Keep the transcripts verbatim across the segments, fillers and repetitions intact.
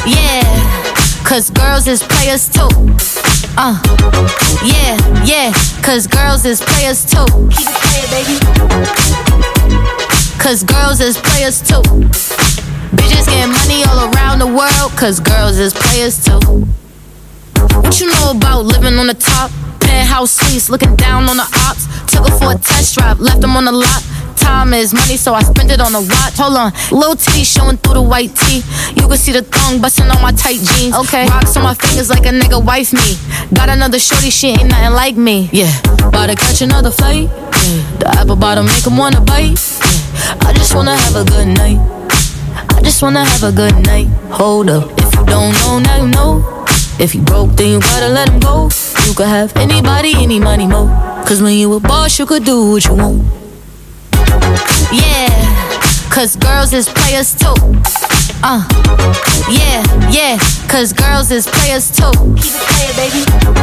Yeah, cause girls is players too. Uh, yeah, yeah, cause girls is players too. Keep it playing, baby. Cause girls is players too. Bitches getting money all around the world, cause girls is players too. What you know about living on the top? Penthouse suites, looking down on the ops. Took her for a test drive, left them on the lot. Time is money, so I spend it on a watch. Hold on, little titty showing through the white tee. You can see the thong busting on my tight jeans. Okay, rocks on my fingers like a nigga wife me. Got another shorty, she ain't nothing like me. Yeah, about to catch another flight. Yeah. The apple bottom make him wanna bite. Yeah. I just wanna have a good night. I just wanna have a good night. Hold up, if you don't know, now you know. If you broke, then you gotta let him go. You could have anybody, any money, mo. Cause when you a boss, you could do what you want. Yeah, cause girls is players too. Uh, yeah, yeah, cause girls is players too. Keep it playing, baby.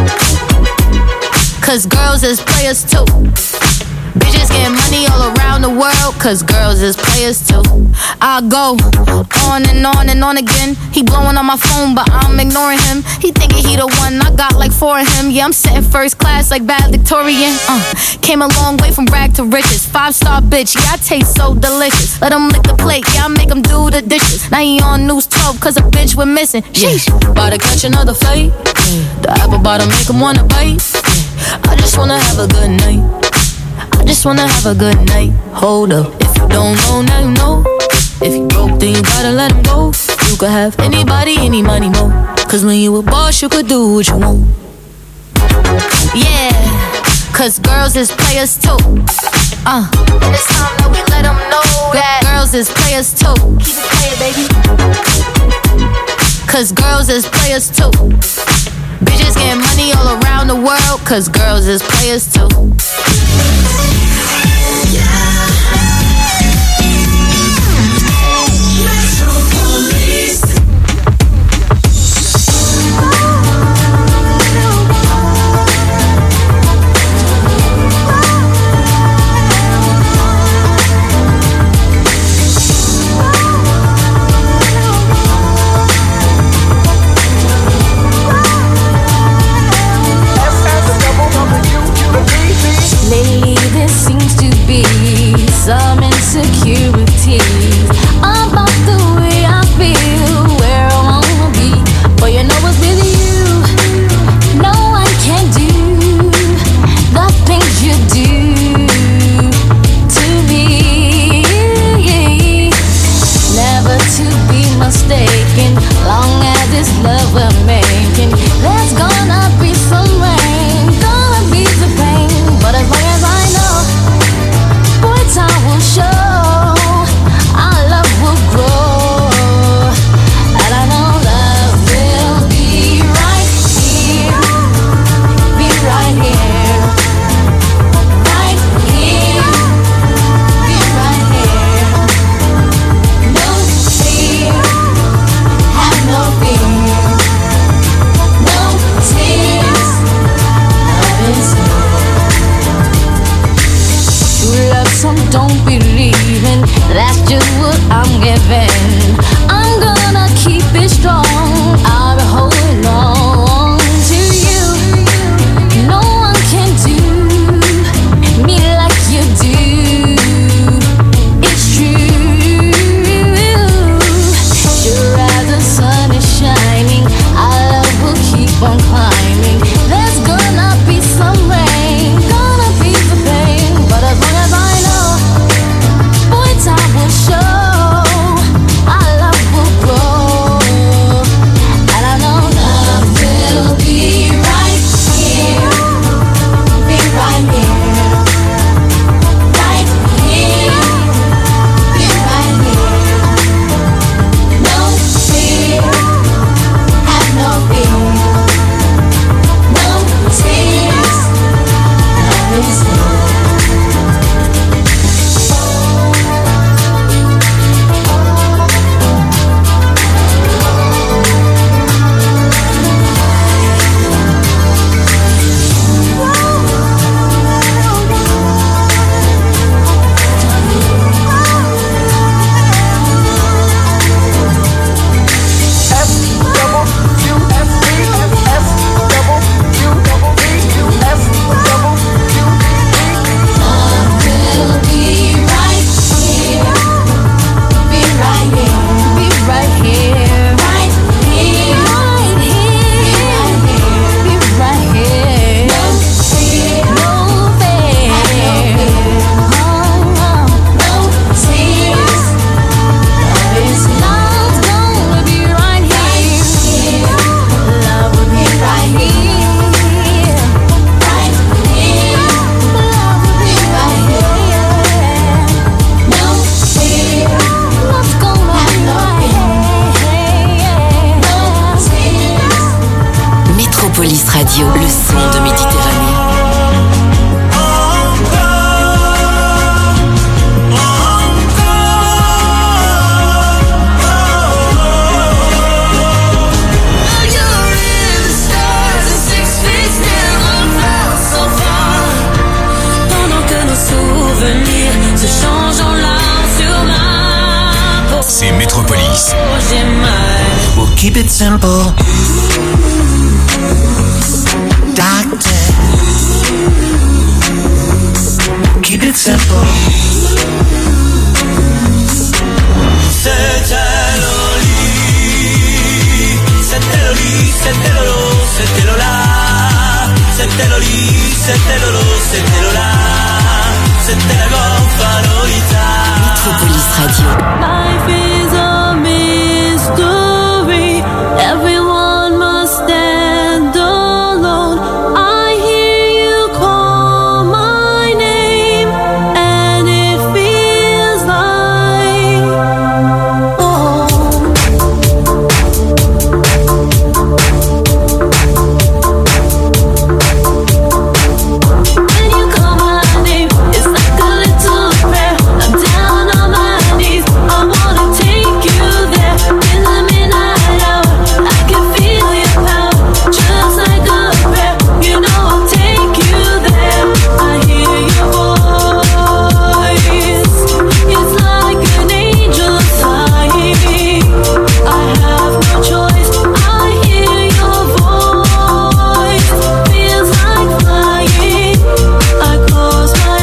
Cause girls is players too. Bitches getting money all around the world, cause girls is players too. I go on and on and on again. He blowing on my phone, but I'm ignoring him. He thinking he the one, I got like four of him. Yeah, I'm sitting first class like valedictorian. Uh, came a long way from rag to riches. Five star bitch, yeah, I taste so delicious. Let him lick the plate, yeah, I make him do the dishes. Now he on news twelve, cause a bitch went missing. Sheesh, yeah. About to catch another flight. Yeah. The apple bottom make him wanna bite. Yeah. I just wanna have a good night. I just wanna have a good night. Hold up, if you don't know, now you know. If you broke, then you gotta let him go. You could have anybody, any money, mo. Cause when you a boss, you could do what you want. Yeah, cause girls is players too. Uh, and it's time that we let them know that girls is players too. Keep it playing, baby. Cause girls is players too. Bitches getting money all around the world, cause girls is players too. Radio, le son de Méditerranée. C'est Métropolis. We'll keep it simple. Doctor. Keep it simple. C'était le lit. C'était le lit. C'était le lot. C'était le là. C'était le lit. C'était le lot. C'était le là. C'était la goffa Lolita. Métropolis Radio. Life is a mystery. Everyone must stand alone. I hear you call my name, and it feels like home. When you call my name, it's like a little prayer. I'm down on my knees. I wanna take you there in the midnight hour. I can feel your power, just like a prayer. You know I'll take you there. I hear your voice. It's like an angel sighing. I have no choice. I hear your voice. Feels like flying. I close my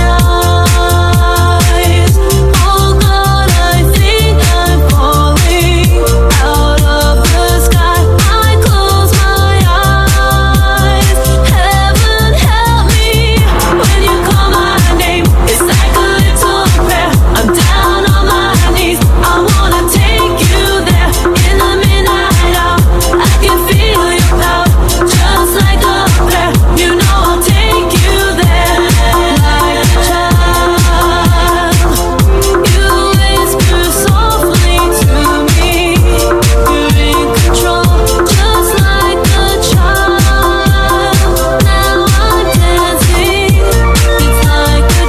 eyes. Oh God, I think I'm falling out of the sky. I close my eyes. Heaven help me when you call my name. It's like a little prayer. I'm down on my knees. I wanna take you there in the midnight hour. I can feel your power, just like a prayer. You know I'll take you there like a child. You whisper softly to me. You're in control, just like a child. Now I'm dancing. It's like a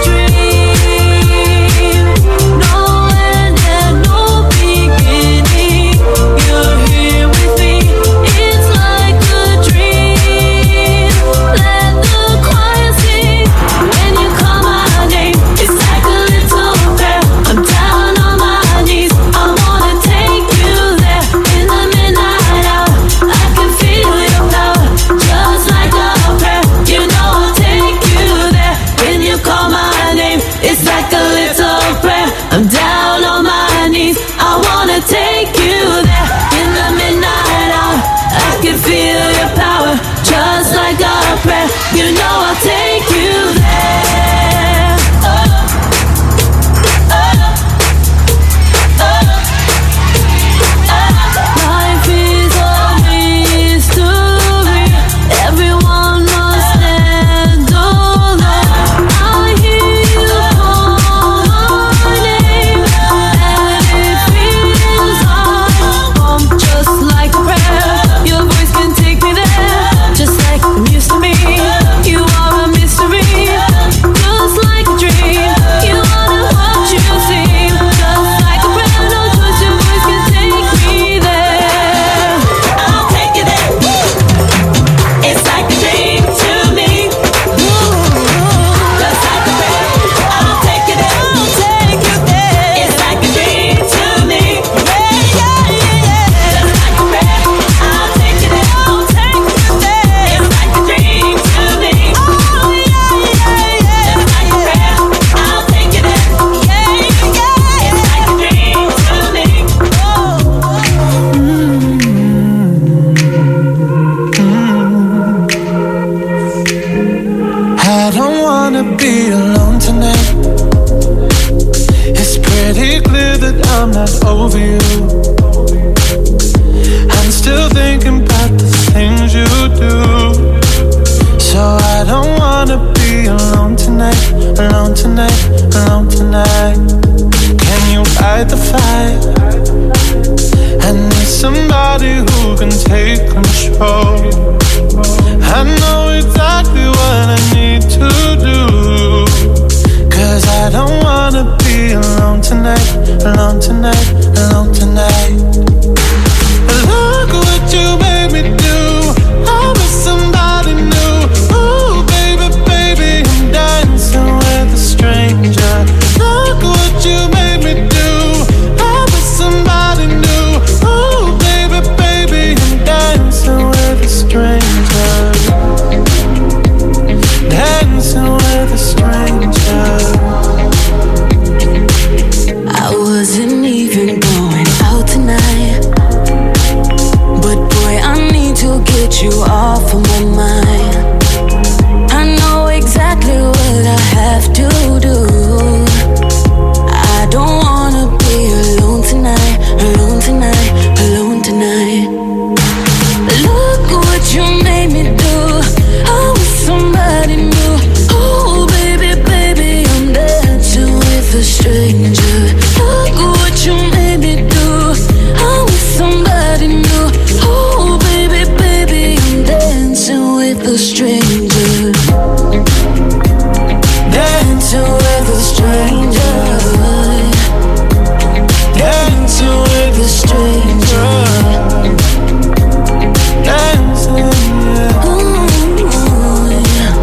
dream. No end and no beginning. You're here with me. It's like a dream. Let the choir sing when you call my name. It's like a little prayer. I'm down on my knees. I wanna take you there in the midnight hour. I can feel your power, just like a prayer. You know I'll take you there when you call my name. It's like a little prayer. I'm down on my knees. I wanna take you there in the midnight hour. I can feel your power, just like a prayer. You know I'll take you there. Oh, oh, oh, oh. Life is a mystery. Everyone must stand alone. I hear you call my name, and it feels like home, just like a prayer. Your voice can take me there, just like it used to be. You are a mystery, just like a dream. You are what you seem, just like a prayer. No choice, your voice can take me there. I'll take you there. It's like a dream to me, just like a prayer. I'll take you there. I'll take you there. It's like a dream to me, yeah, yeah, yeah. Just like a prayer. I'll take you there. I'll take you there. It's like a dream to me, oh yeah, yeah, yeah. Just like a prayer. I'll take you there, yeah, yeah. It's like a dream to me, I don't wanna be alone tonight. It's pretty clear that I'm not over you. I'm still thinking about the things you do. So I don't wanna be alone tonight, alone tonight, alone tonight. Can you fight the fight? I need somebody who can take control. I get you off of my mind. I know exactly what I have to do. I don't wanna be alone tonight, alone tonight, alone tonight. Look what you made me do. I was somebody new. Oh baby, baby, I'm dancing with a stranger. Look what you made me do. I was somebody new. Oh baby, baby, I'm dancing with a stranger. Dancing with a stranger. Dancing with a stranger. Dancing, yeah. Ooh, yeah.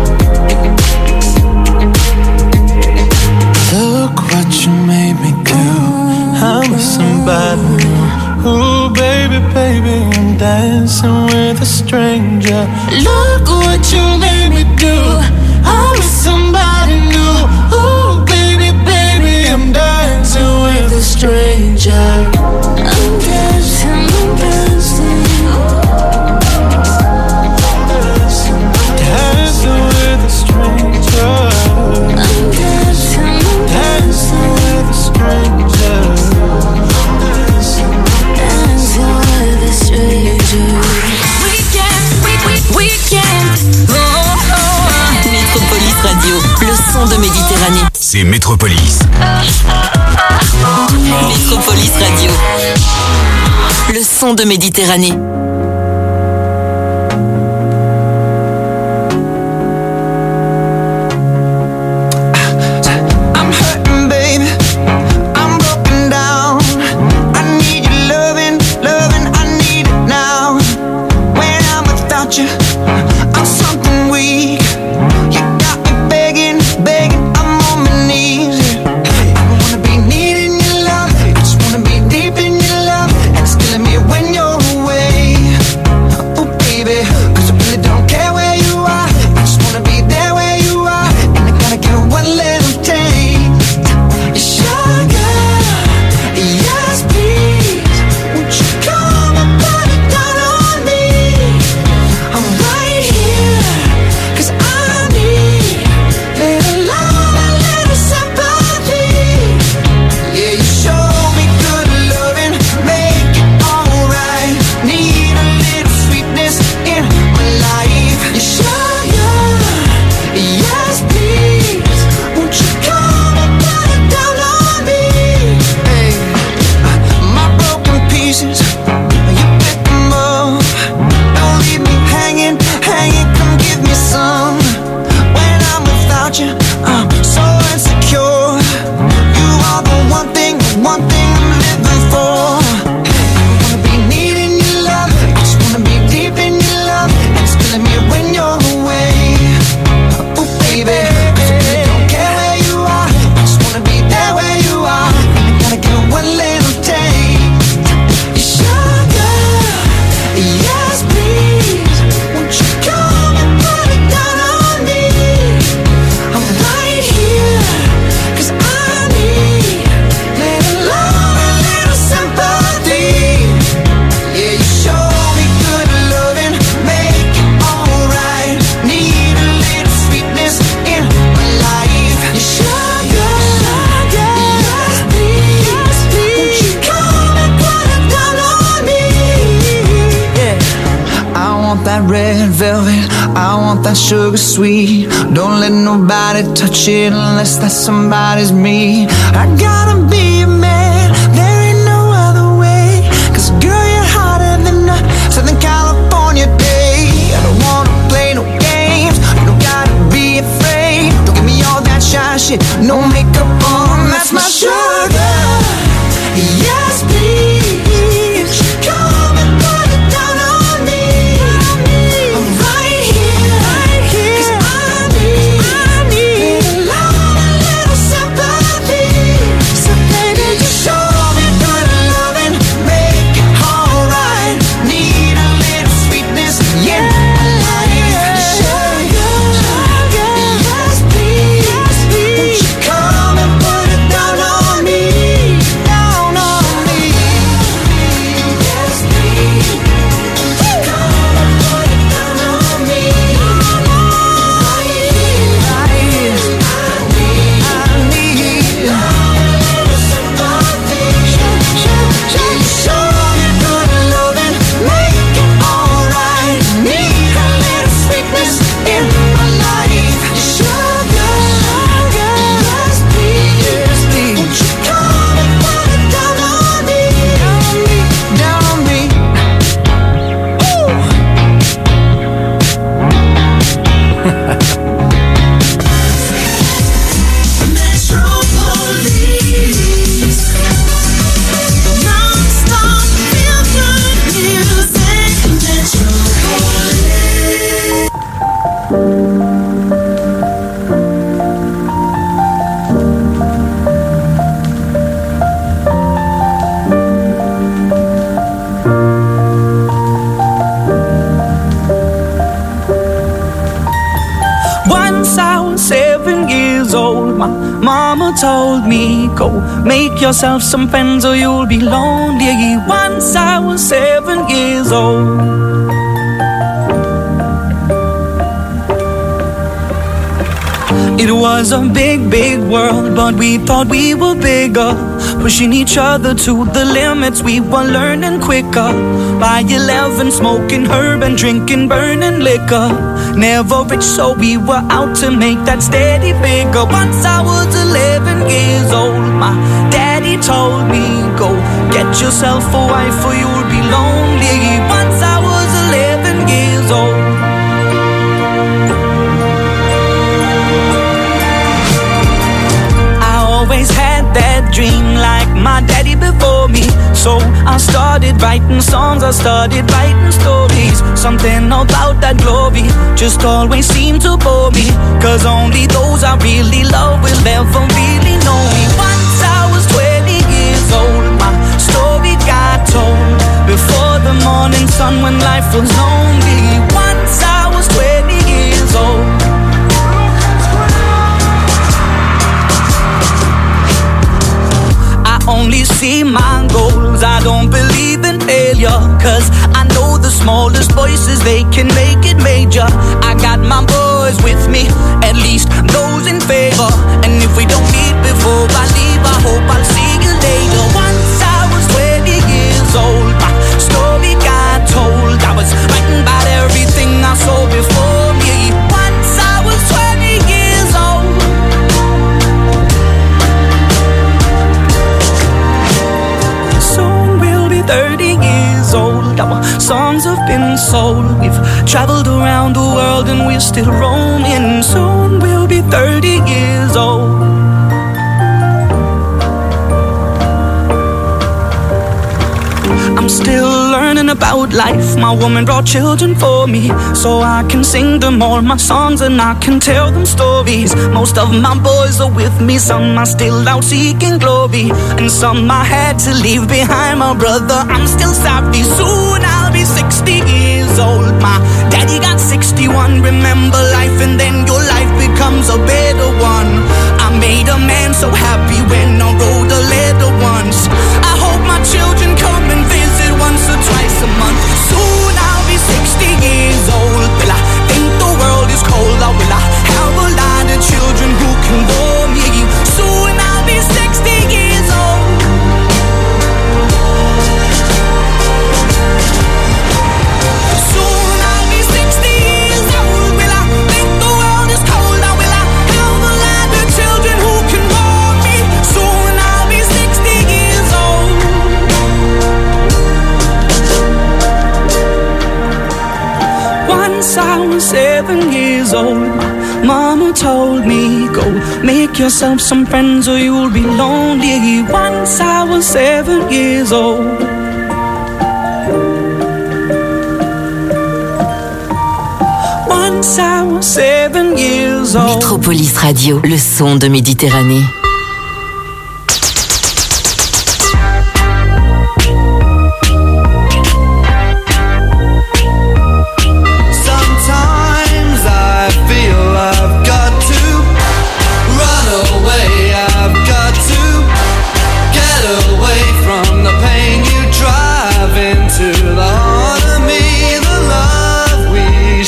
Look what you made me do. I'm with somebody new. Ooh, baby, baby, I'm dancing with a stranger. Look what you made me do. I'm with somebody new. Ooh, baby, baby, I'm dancing with a stranger. I'm dancing, I'm dancing. Dancing with a stranger. I'm dancing, I'm Dancing with a stranger. dancing with a stranger. Weekend, week, week, weekend. Oh, oh, oh. Métropolis Radio, le son de Méditerranée. C'est Métropolis. Métropolis Radio, le son de Méditerranée. I'm hurting, baby. I'm broken down. I need your loving, loving. I need it now. When I'm without you, I'm something weak. You got me begging, begging. I'm on my knees. I wanna be needing your love. I just wanna be deep in your love. And it's killing me when you're away. Oh, baby, 'cause I really don't care where you are. I just wanna be there where you are. And I gotta get one little taste. Sugar, yes please. Won't you come and put it down on me? I'm right here, 'cause I need little love and little sympathy. Yeah, you show me good loving, make it alright. Need a little sweetness in my life. You sugar, yes please. Won't you come and put it down on me? Hey, my broken pieces, you pick them up. Don't leave me hanging, hanging. Come give me some. When I'm without you, I'm so insecure. You are the one thing, the one thing I'm living for. I wanna be needing your love. I just wanna be deep in your love. And it's killing me when you're away. Oh baby, 'cause I really don't care where you are. I just wanna be there where you are. And I gotta get one little taste. Sugar, yes please. Won't you come and put it down on me? I'm right here, 'cause I need little love and little sympathy. Yeah, you show me good loving, make it alright. Need a little sweetness in my life. You sugar, yes please. Won't you come and put it down on me? Yeah, I want that red velvet, I want that sugar sweet. Don't let nobody touch it unless that somebody's me. I gotta be a man, there ain't no other way. 'Cause girl, you're hotter than a Southern California day. I don't wanna play no games, you don't gotta be afraid. Don't give me all that shy shit, no makeup on, that's my sugar. Yes please. Come and put it down on me. I'm right here, 'cause I need little love and little sympathy. So baby, years old. My mama told me, go make yourself some friends or you'll be lonely. Once I was seven years old. It was a big, big world, but we thought we were bigger, pushing each other to the limits. We were learning quicker. By eleven, smoking herb and drinking burning liquor. Never rich, so we were out to make that steady figure. Once I was eleven years old, my daddy told me, go get yourself a wife or you'll be lonely. Once I was eleven years old. Always had that dream like my daddy before me. So I started writing songs, I started writing stories. Something about that glory just always seemed to bore me, cause only those I really love will ever really know me. Once I was twenty years old, my story got told before the morning sun when life was lonely. Once I was twenty years old. Only see my goals, I don't believe in failure, cause I know the smallest voices, they can make it major. I got my boys with me, at least those in favor. And if we don't meet before I leave, I hope I'll see you later. Once I was twenty years old, my story got told. I was writing about everything I saw before me. Once I was twenty years old. thirty years old, our songs have been sold. We've traveled around the world and we're still roaming. Soon we'll be thirty years old. I'm still learning about life. My woman brought children for me, so I can sing them all my songs and I can tell them stories. Most of my boys are with me, some are still out seeking glory, and some I had to leave behind. My brother, I'm still sorry. Soon I'll be sixty years old. My daddy got sixty-one. Remember life and then your life becomes a better one. I made a man so happy when I wrote a letter once. I hope my children come and visit once or twice a month. Soon I'll be sixty years old. Will I think the world is cold, or will I have a lot of children who can bore me? Soon I'll be sixty years old. Soon I'll be sixty years old. Will I think the world is cold, or will I have a lot of children who can bore me? Soon I'll be sixty years old. Once I was seven years old, my mama told me, go make yourself some friends or you'll be lonely. Once I was seven years old. Once I was seven years old. Métropolis Radio, le son de Méditerranée.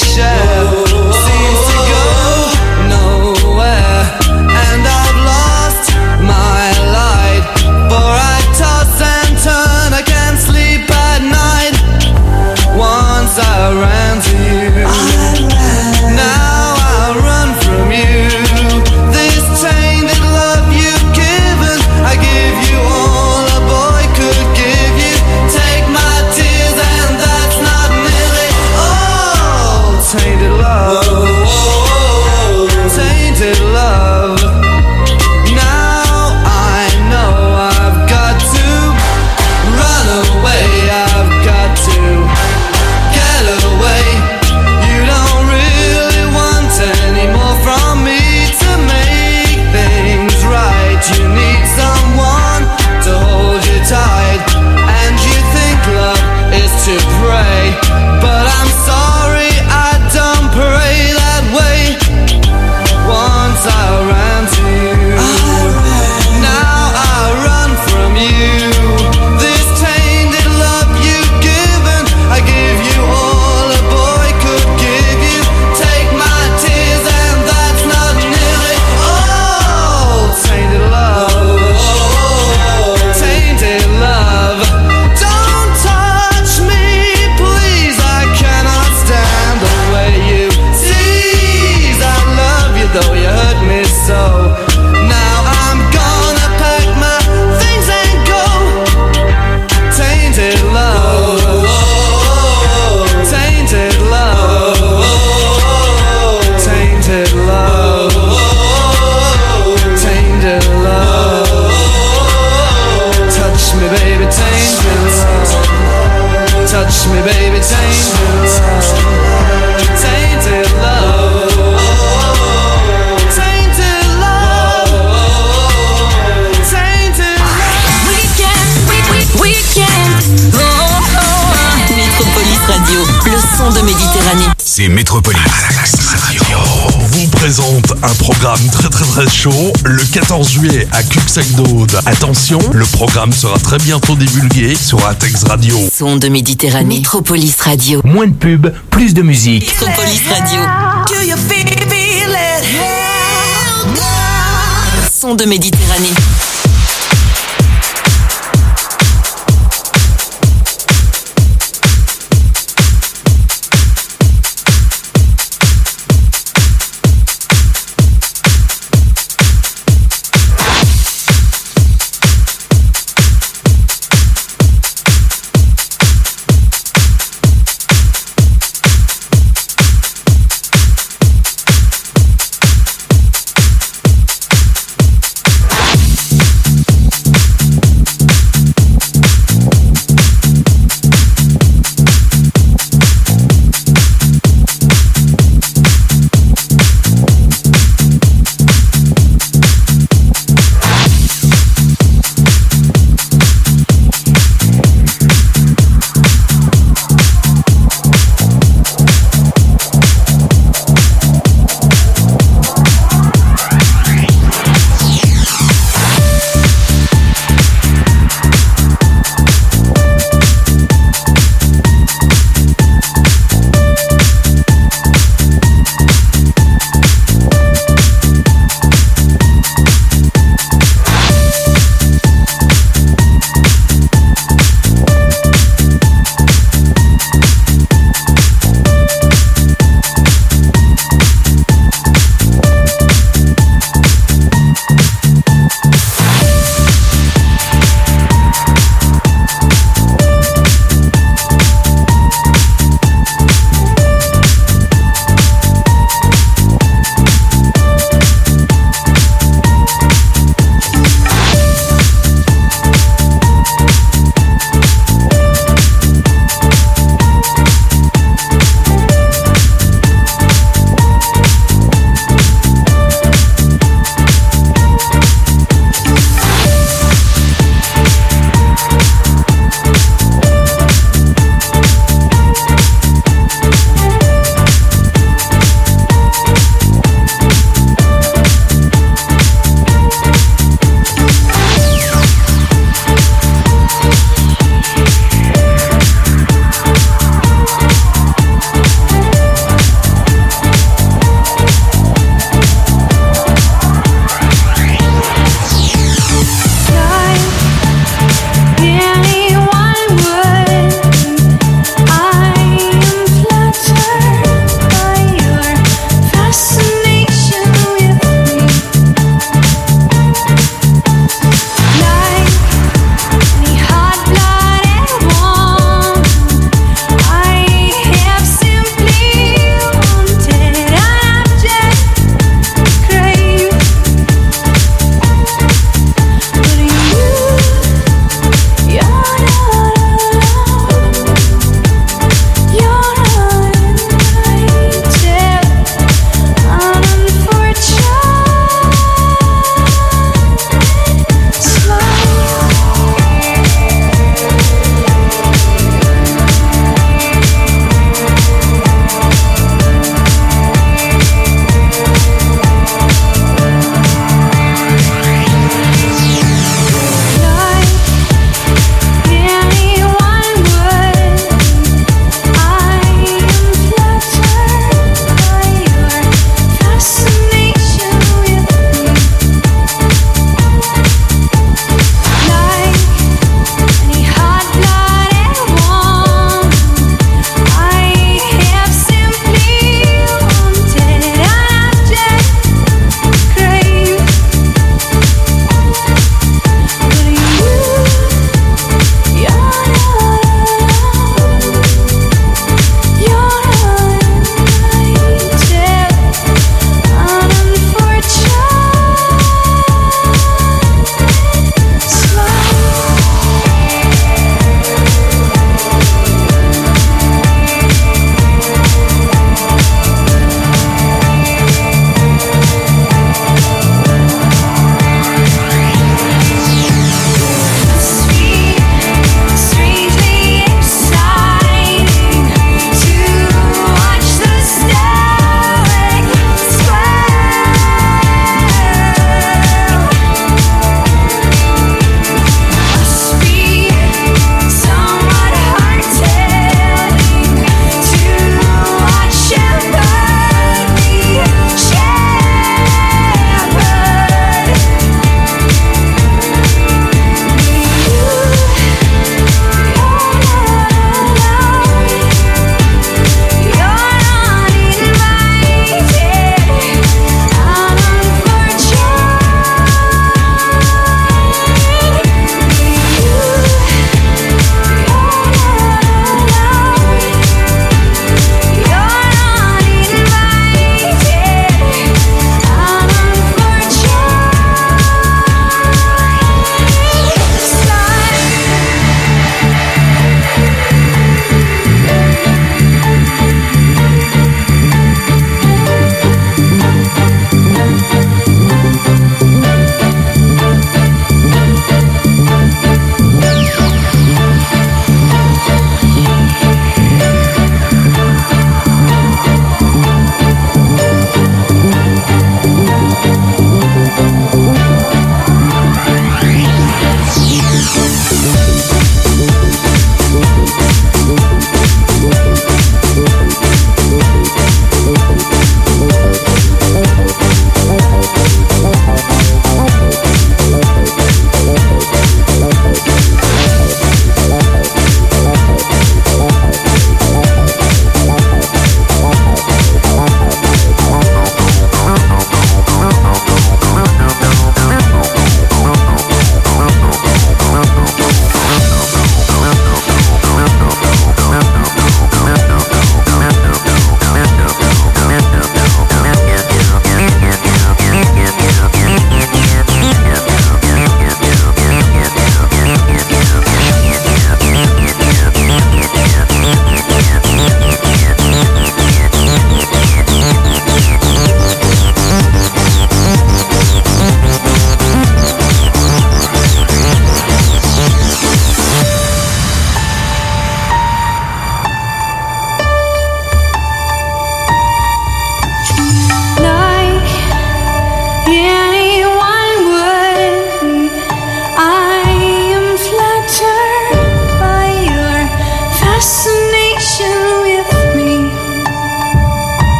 Seems to go nowhere, and I've lost touch me, baby, tainted love, tainted love, tainted love, tainted love. We can't, we, we, we can't. Oh, oh. Métropolis Radio, le son de Méditerranée. C'est Métropolis Radio. Vous présente un programme très très très chaud le quatorze juillet à Cuxac-Daude. Attention, le programme sera très bientôt divulgué sur Atex Radio. Son de Méditerranée. Métropolis Radio. Moins de pub, plus de musique. Métropolis Radio. Do you feel it? Son de Méditerranée.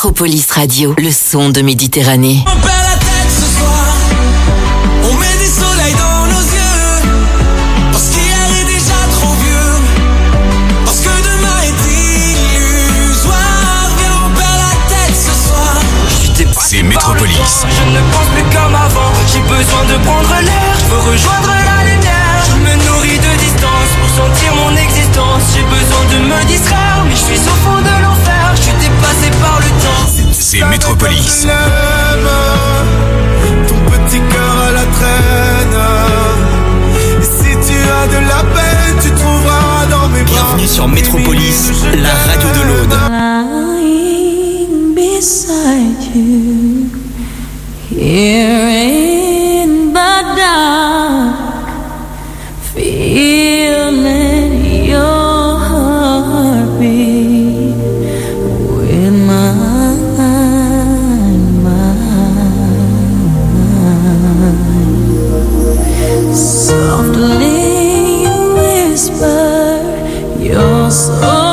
Métropolis Radio, le son de Méditerranée. On perd la tête ce soir. On met des soleils dans nos yeux. Parce qu'hier est déjà trop vieux. Parce que demain est illusoire. Viens, on perd la tête ce soir. C'est Métropolis. Je ne pense plus comme avant. J'ai besoin de prendre l'air. Je veux rejoindre la lumière. Je me nourris de distance pour sentir mon existence. J'ai besoin de me distraire. Mais je suis au fond de l'enfer. Je suis dépassé par le temps. C'est Métropolis. Ton petit cœur à la traîne. Et si tu as de la peine, tu trouveras dans mes bras. Bienvenue sur Métropolis, la radio de l'Aude. Lying beside you, here in the dark, feeling your heartbeat with mine, mine. Softly you whisper, you're so